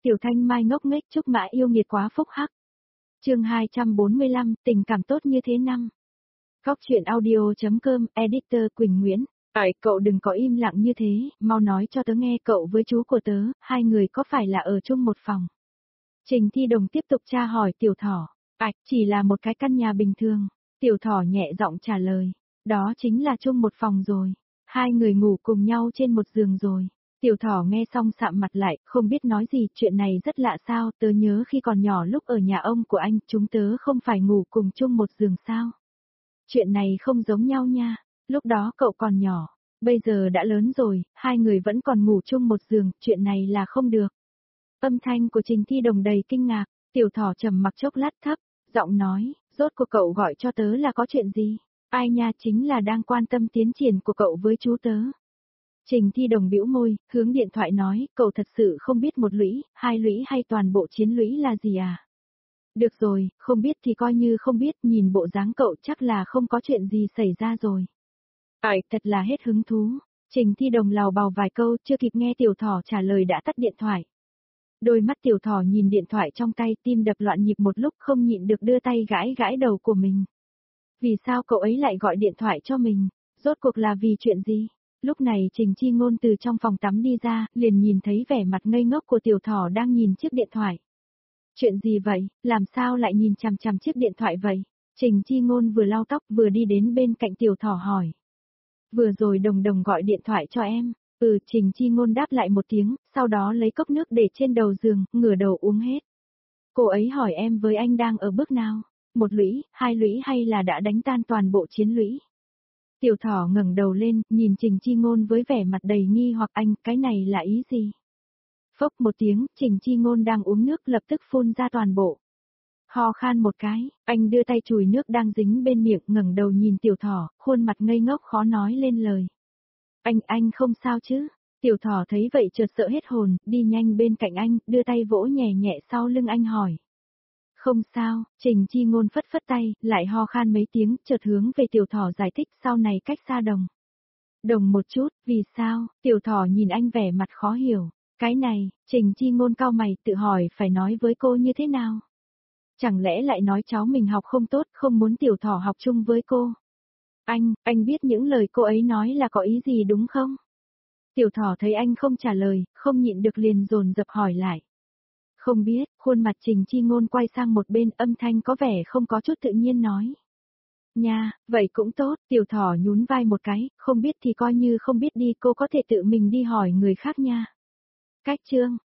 Tiểu Thanh Mai ngốc nghếch chúc mã yêu nghiệt quá phúc hắc. Chương 245, tình cảm tốt như thế năm. Góc truyện audio.com, editor Quỳnh Nguyễn. Cậu đừng có im lặng như thế, mau nói cho tớ nghe cậu với chú của tớ, hai người có phải là ở chung một phòng? Trình Thi Đồng tiếp tục tra hỏi Tiểu Thỏ. Chỉ là một cái căn nhà bình thường. Tiểu Thỏ nhẹ giọng trả lời. Đó chính là chung một phòng rồi. Hai người ngủ cùng nhau trên một giường rồi. Tiểu Thỏ nghe xong sạm mặt lại, không biết nói gì, chuyện này rất lạ sao, tớ nhớ khi còn nhỏ lúc ở nhà ông của anh, chúng tớ không phải ngủ cùng chung một giường sao? Chuyện này không giống nhau nha, lúc đó cậu còn nhỏ, bây giờ đã lớn rồi, hai người vẫn còn ngủ chung một giường, chuyện này là không được. Âm thanh của Trình Thi Đồng đầy kinh ngạc, Tiểu Thỏ trầm mặc chốc lát thấp, giọng nói, rốt cuộc cậu gọi cho tớ là có chuyện gì? Ai nha, chính là đang quan tâm tiến triển của cậu với chú tớ. Trình Thi Đồng bĩu môi, hướng điện thoại nói, cậu thật sự không biết một lũy, hai lũy hay toàn bộ chiến lũy là gì à? Được rồi, không biết thì coi như không biết, nhìn bộ dáng cậu chắc là không có chuyện gì xảy ra rồi. Thật là hết hứng thú. Trình Thi Đồng lào bào vài câu, chưa kịp nghe Tiểu Thỏ trả lời đã tắt điện thoại. Đôi mắt Tiểu Thỏ nhìn điện thoại trong tay, tim đập loạn nhịp một lúc không nhịn được đưa tay gãi gãi đầu của mình. Vì sao cậu ấy lại gọi điện thoại cho mình? Rốt cuộc là vì chuyện gì? Lúc này Trình Chi Ngôn từ trong phòng tắm đi ra, liền nhìn thấy vẻ mặt ngây ngốc của Tiểu Thỏ đang nhìn chiếc điện thoại. Chuyện gì vậy, làm sao lại nhìn chằm chằm chiếc điện thoại vậy? Trình Chi Ngôn vừa lau tóc vừa đi đến bên cạnh Tiểu Thỏ hỏi. Vừa rồi Đồng Đồng gọi điện thoại cho em. Trình Chi Ngôn đáp lại một tiếng, sau đó lấy cốc nước để trên đầu giường, ngửa đầu uống hết. Cô ấy hỏi em với anh đang ở bước nào? Một lũy, hai lũy hay là đã đánh tan toàn bộ chiến lũy? Tiểu Thỏ ngẩng đầu lên, nhìn Trình Chi Ngôn với vẻ mặt đầy nghi hoặc anh, cái này là ý gì? Phốc một tiếng, Trình Chi Ngôn đang uống nước lập tức phun ra toàn bộ. Ho khan một cái, anh đưa tay chùi nước đang dính bên miệng, ngẩng đầu nhìn Tiểu Thỏ, khuôn mặt ngây ngốc khó nói lên lời. Anh không sao chứ? Tiểu Thỏ thấy vậy chợt sợ hết hồn, đi nhanh bên cạnh anh, đưa tay vỗ nhẹ nhẹ sau lưng anh hỏi. Không sao, Trình Chi Ngôn phất phất tay, lại ho khan mấy tiếng, chợt hướng về Tiểu Thỏ giải thích sau này cách xa Đồng. Đồng một chút, vì sao? Tiểu Thỏ nhìn anh vẻ mặt khó hiểu. Cái này, Trình Chi Ngôn cau mày tự hỏi phải nói với cô như thế nào? Chẳng lẽ lại nói cháu mình học không tốt, không muốn Tiểu Thỏ học chung với cô? Anh biết những lời cô ấy nói là có ý gì đúng không? Tiểu Thỏ thấy anh không trả lời, không nhịn được liền dồn dập hỏi lại. Không biết, khuôn mặt Trình Chi Ngôn quay sang một bên, âm thanh có vẻ không có chút tự nhiên nói. Nha, vậy cũng tốt, Tiểu Thỏ nhún vai một cái, không biết thì coi như không biết đi, cô có thể tự mình đi hỏi người khác nha. Cách chương.